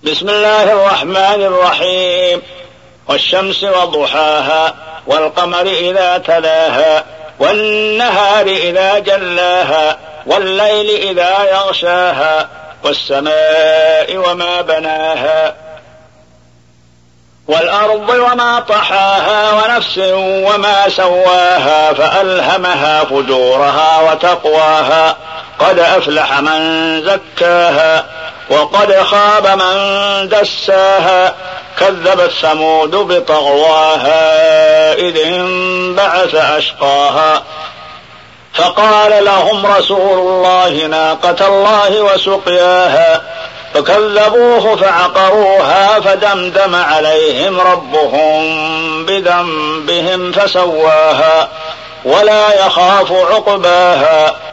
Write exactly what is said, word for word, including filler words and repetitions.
بسم الله الرحمن الرحيم. والشمس وضحاها والقمر إذا تلاها والنهار إذا جلاها والليل إذا يغشاها والسماء وما بناها والأرض وما طحاها ونفس وما سواها فألهمها فجورها وتقواها قد أفلح من زكاها وقد خاب من دساها كذبت ثمود بطغواها إذ انبعث أشقاها فقال لهم رسول الله ناقة الله وسقياها فكذبوه فعقروها فدمدم عليهم ربهم بذنبهم فسواها ولا يخاف عقباها